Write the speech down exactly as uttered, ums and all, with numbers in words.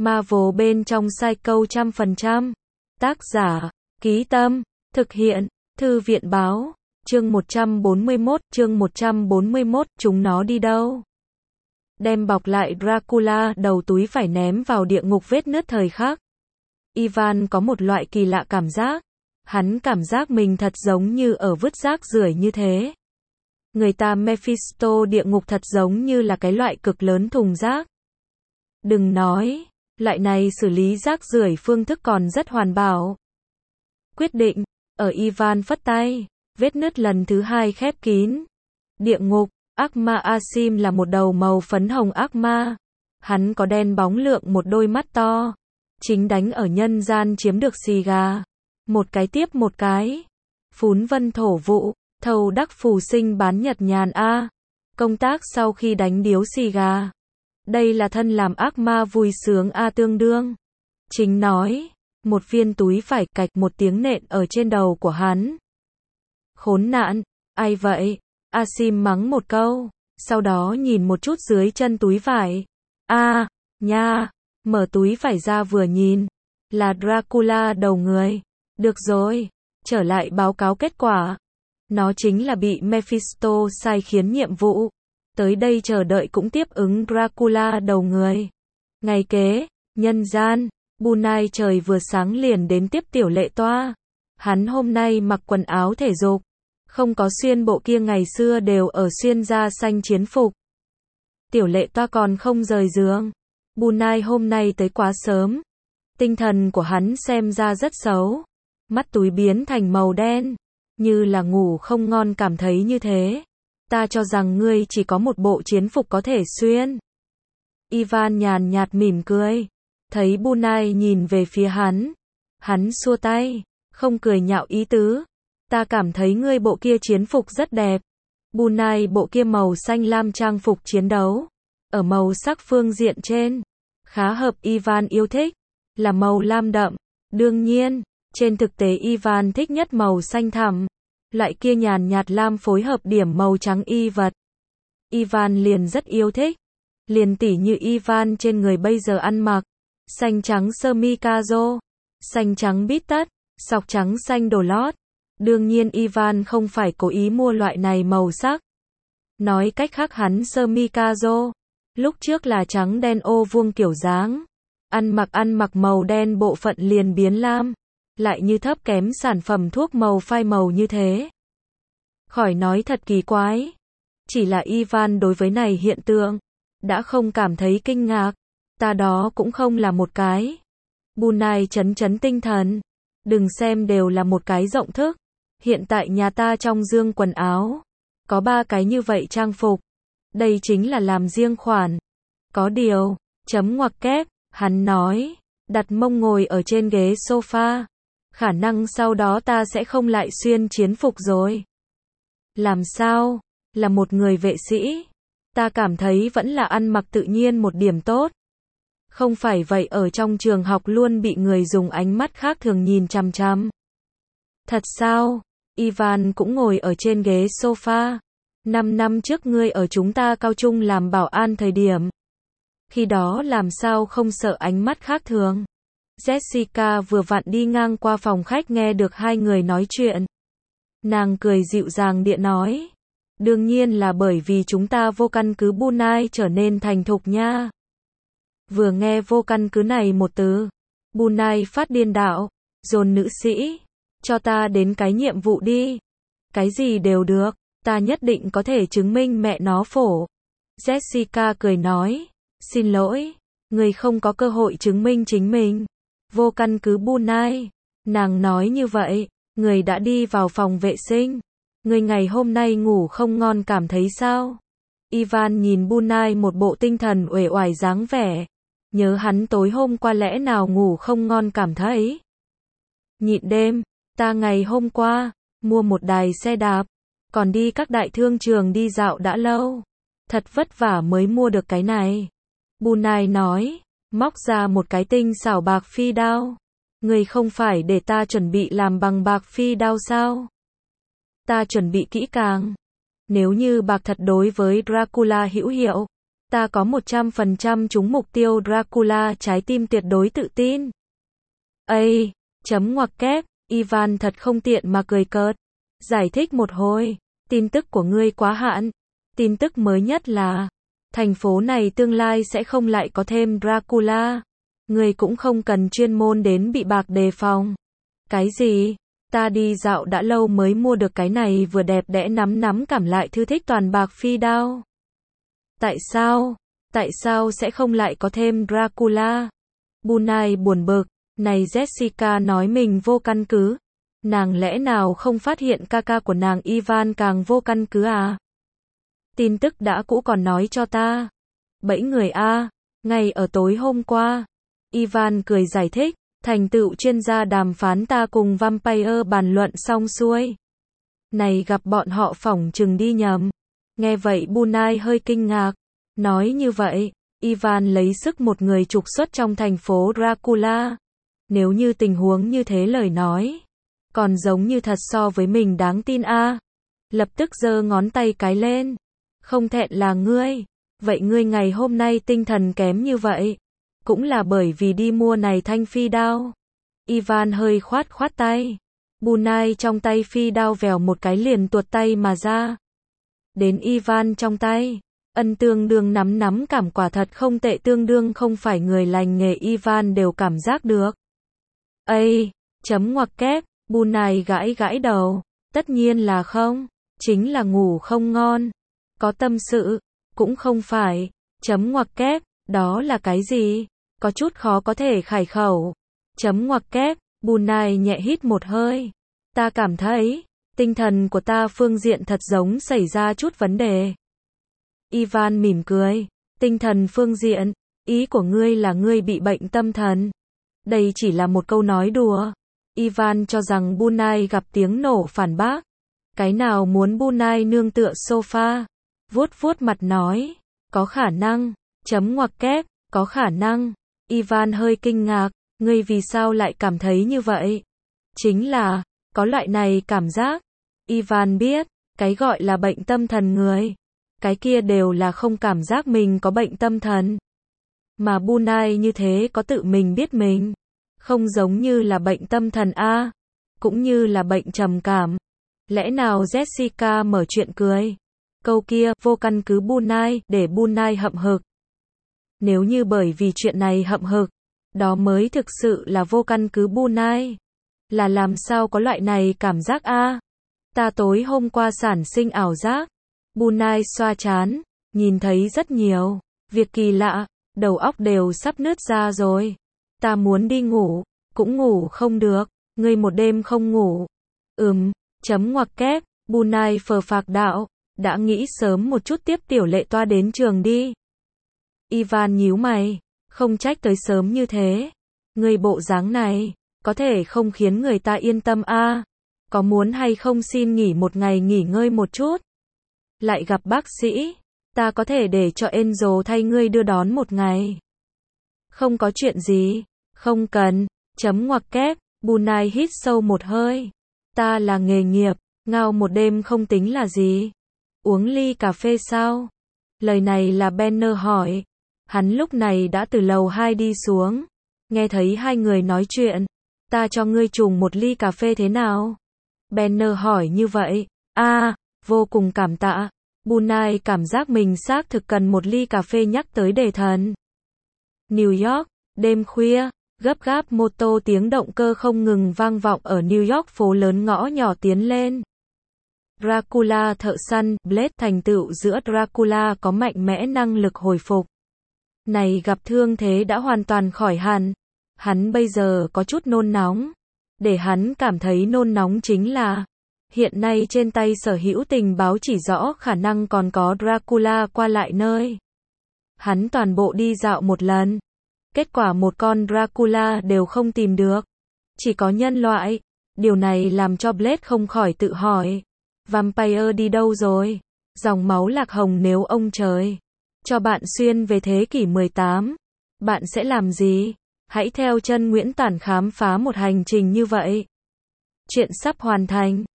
Marvel bên trong Psycho trăm phần trăm. Tác giả, Ký Tâm, thực hiện, Thư viện Báo, chương một trăm bốn mươi mốt, chương một trăm bốn mươi mốt, chúng nó đi đâu? Đem bọc lại Dracula, đầu túi phải ném vào địa ngục vết nứt thời khắc. Ivan có một loại kỳ lạ cảm giác. Hắn cảm giác mình thật giống như ở vứt rác rưởi như thế. Người ta Mephisto địa ngục thật giống như là cái loại cực lớn thùng rác. Đừng nói, loại này xử lý rác rưởi phương thức còn rất hoàn bảo. Quyết định, ở Ivan phất tay, vết nứt lần thứ hai khép kín. Địa ngục, ác ma Asim là một đầu màu phấn hồng ác ma. Hắn có đen bóng lượng một đôi mắt to. Chính đánh ở nhân gian chiếm được xì gà. Một cái tiếp một cái. Phún vân thổ vụ, thầu đắc phù sinh bán nhật nhàn a. Công tác sau khi đánh điếu xì gà. Đây là thân làm ác ma vui sướng a tương đương. Chính nói, một viên túi phải cạch một tiếng nện ở trên đầu của hắn. Khốn nạn, ai vậy? Asim mắng một câu, sau đó nhìn một chút dưới chân túi vải. A, nha, mở túi vải ra vừa nhìn, là Dracula đầu người. Được rồi, trở lại báo cáo kết quả. Nó chính là bị Mephisto sai khiến nhiệm vụ. Tới đây chờ đợi cũng tiếp ứng Dracula đầu người. Ngày kế, nhân gian, Bunai trời vừa sáng liền đến tiếp tiểu lệ toa. Hắn hôm nay mặc quần áo thể dục. Không có xuyên bộ kia ngày xưa đều ở xuyên da xanh chiến phục. Tiểu lệ toa còn không rời giường. Bunai hôm nay tới quá sớm. Tinh thần của hắn xem ra rất xấu. Mắt túi biến thành màu đen. Như là ngủ không ngon cảm thấy như thế. Ta cho rằng ngươi chỉ có một bộ chiến phục có thể xuyên. Ivan nhàn nhạt mỉm cười. Thấy Bunai nhìn về phía hắn. Hắn xua tay. Không cười nhạo ý tứ. Ta cảm thấy ngươi bộ kia chiến phục rất đẹp. Bunai bộ kia màu xanh lam trang phục chiến đấu. Ở màu sắc phương diện trên. Khá hợp Ivan yêu thích. Là màu lam đậm. Đương nhiên, trên thực tế Ivan thích nhất màu xanh thẳm. Loại kia nhàn nhạt lam phối hợp điểm màu trắng y vật. Ivan liền rất yêu thích. Liền tỉ như Ivan trên người bây giờ ăn mặc. Xanh trắng sơ mi caro. Xanh trắng bít tất. Sọc trắng xanh đồ lót. Đương nhiên Ivan không phải cố ý mua loại này màu sắc. Nói cách khác hắn sơ mi caro. Lúc trước là trắng đen ô vuông kiểu dáng. Ăn mặc ăn mặc màu đen bộ phận liền biến lam. Lại như thấp kém sản phẩm thuốc màu phai màu như thế. Khỏi nói thật kỳ quái. Chỉ là Ivan đối với này hiện tượng. Đã không cảm thấy kinh ngạc. Ta đó cũng không là một cái. Bunai chấn chấn tinh thần. Đừng xem đều là một cái rộng thức. Hiện tại nhà ta trong dương quần áo. Có ba cái như vậy trang phục. Đây chính là làm riêng khoản. Có điều, chấm ngoặc kép, hắn nói. Đặt mông ngồi ở trên ghế sofa. Khả năng sau đó ta sẽ không lại xuyên chiến phục rồi. Làm sao? Là một người vệ sĩ. Ta cảm thấy vẫn là ăn mặc tự nhiên một điểm tốt. Không phải vậy ở trong trường học luôn bị người dùng ánh mắt khác thường nhìn chằm chằm. Thật sao? Ivan cũng ngồi ở trên ghế sofa. Năm năm trước ngươi ở chúng ta cao trung làm bảo an thời điểm. Khi đó làm sao không sợ ánh mắt khác thường. Jessica vừa vặn đi ngang qua phòng khách nghe được hai người nói chuyện. Nàng cười dịu dàng địa nói. Đương nhiên là bởi vì chúng ta vô căn cứ Bunai trở nên thành thục nha. Vừa nghe vô căn cứ này một từ. Bunai phát điên đạo. Dồn nữ sĩ. Cho ta đến cái nhiệm vụ đi. Cái gì đều được. Ta nhất định có thể chứng minh mẹ nó phổ. Jessica cười nói. Xin lỗi. Người không có cơ hội chứng minh chính mình. Vô căn cứ Bunai. Nàng nói như vậy. Người đã đi vào phòng vệ sinh. Người ngày hôm nay ngủ không ngon cảm thấy sao? Ivan nhìn Bunai một bộ tinh thần uể oải dáng vẻ. Nhớ hắn tối hôm qua lẽ nào ngủ không ngon cảm thấy. Nhịn đêm. Ta ngày hôm qua. Mua một đài xe đạp. Còn đi các đại thương trường đi dạo đã lâu. Thật vất vả mới mua được cái này. Bunai nói. Móc ra một cái tinh xảo bạc phi đao. Người không phải để ta chuẩn bị làm bằng bạc phi đao sao? Ta chuẩn bị kỹ càng. Nếu như bạc thật đối với Dracula hữu hiệu, Ta có một trăm phần trăm trúng mục tiêu Dracula, trái tim tuyệt đối tự tin. Ây, chấm ngoặc kép, Ivan thật không tiện mà cười cợt. Giải thích một hồi, tin tức của ngươi quá hạn. Tin tức mới nhất là, thành phố này tương lai sẽ không lại có thêm Dracula. Ngươi cũng không cần chuyên môn đến bị bạc đề phòng. Cái gì? Ta đi dạo đã lâu mới mua được cái này vừa đẹp đẽ nắm nắm cảm lại thư thích toàn bạc phi đao. Tại sao? Tại sao sẽ không lại có thêm Dracula? Bunai buồn bực, này Jessica nói mình vô căn cứ. Nàng lẽ nào không phát hiện ca ca của nàng Ivan càng vô căn cứ à? Tin tức đã cũ còn nói cho ta. Bẫy người a, ngay ở tối hôm qua. Ivan cười giải thích, thành tựu chuyên gia đàm phán ta cùng Vampire bàn luận xong xuôi. Này gặp bọn họ phỏng chừng đi nhầm. Nghe vậy Bunai hơi kinh ngạc. Nói như vậy, Ivan lấy sức một người trục xuất trong thành phố Dracula. Nếu như tình huống như thế lời nói, còn giống như thật so với mình đáng tin a. À. Lập tức giơ ngón tay cái lên. Không thẹn là ngươi. Vậy ngươi ngày hôm nay tinh thần kém như vậy, cũng là bởi vì đi mua này thanh phi đao. Ivan hơi khoát khoát tay. Bunai trong tay phi đao vèo một cái liền tuột tay mà ra. Đến Ivan trong tay. Ân tương đương nắm nắm cảm quả thật không tệ, tương đương không phải người lành nghề Ivan đều cảm giác được. Ây, chấm ngoặc kép, Bunai gãi gãi đầu. Tất nhiên là không. Chính là ngủ không ngon. Có tâm sự. Cũng không phải. Chấm ngoặc kép, đó là cái gì? Có chút khó có thể khải khẩu. Chấm ngoặc kép, Bunai nhẹ hít một hơi. Ta cảm thấy, tinh thần của ta phương diện thật giống xảy ra chút vấn đề. Ivan mỉm cười. Tinh thần phương diện, ý của ngươi là ngươi bị bệnh tâm thần. Đây chỉ là một câu nói đùa. Ivan cho rằng Bunai gặp tiếng nổ phản bác. Cái nào muốn Bunai nương tựa sofa. Vuốt vuốt mặt nói. Có khả năng. Chấm ngoặc kép, có khả năng. Ivan hơi kinh ngạc. Ngươi vì sao lại cảm thấy như vậy? Chính là, có loại này cảm giác. Ivan biết, cái gọi là bệnh tâm thần người. Cái kia đều là không cảm giác mình có bệnh tâm thần. Mà Bunai như thế có tự mình biết mình. Không giống như là bệnh tâm thần a, cũng như là bệnh trầm cảm. Lẽ nào Jessica mở chuyện cười? Câu kia, vô căn cứ Bunai, để Bunai hậm hực. Nếu như bởi vì chuyện này hậm hực, đó mới thực sự là vô căn cứ Bunai. Là làm sao có loại này cảm giác a? Ta tối hôm qua sản sinh ảo giác. Bunai xoa trán, nhìn thấy rất nhiều việc kỳ lạ, đầu óc đều sắp nứt ra rồi. Ta muốn đi ngủ, cũng ngủ không được, ngươi một đêm không ngủ. Ừm, chấm ngoặc kép, Bunai phờ phạc đạo, đã nghĩ sớm một chút tiếp tiểu lệ toa đến trường đi. Ivan nhíu mày, không trách tới sớm như thế. Ngươi bộ dáng này, có thể không khiến người ta yên tâm a. À. Có muốn hay không xin nghỉ một ngày nghỉ ngơi một chút? Lại gặp bác sĩ, ta có thể để cho Angel thay ngươi đưa đón một ngày. Không có chuyện gì, không cần, chấm ngoặc kép, Bunai hít sâu một hơi. Ta là nghề nghiệp, ngao một đêm không tính là gì. Uống ly cà phê sao? Lời này là Banner hỏi. Hắn lúc này đã từ lầu hai đi xuống. Nghe thấy hai người nói chuyện. Ta cho ngươi trùng một ly cà phê thế nào? Banner hỏi như vậy. A, à, vô cùng cảm tạ. Bunai cảm giác mình xác thực cần một ly cà phê nhắc tới đề thần. New York, đêm khuya, gấp gáp mô tô tiếng động cơ không ngừng vang vọng ở New York phố lớn ngõ nhỏ tiến lên. Dracula thợ săn, Blade thành tựu giữa Dracula có mạnh mẽ năng lực hồi phục. Này gặp thương thế đã hoàn toàn khỏi hẳn. Hắn bây giờ có chút nôn nóng. Để hắn cảm thấy nôn nóng chính là hiện nay trên tay sở hữu tình báo chỉ rõ khả năng còn có Dracula qua lại nơi. Hắn toàn bộ đi dạo một lần. Kết quả một con Dracula đều không tìm được. Chỉ có nhân loại. Điều này làm cho Blade không khỏi tự hỏi. Vampire đi đâu rồi? Dòng máu lạc hồng nếu ông trời cho bạn xuyên về thế kỷ mười tám. Bạn sẽ làm gì? Hãy theo chân Nguyễn Tản khám phá một hành trình như vậy. Chuyện sắp hoàn thành.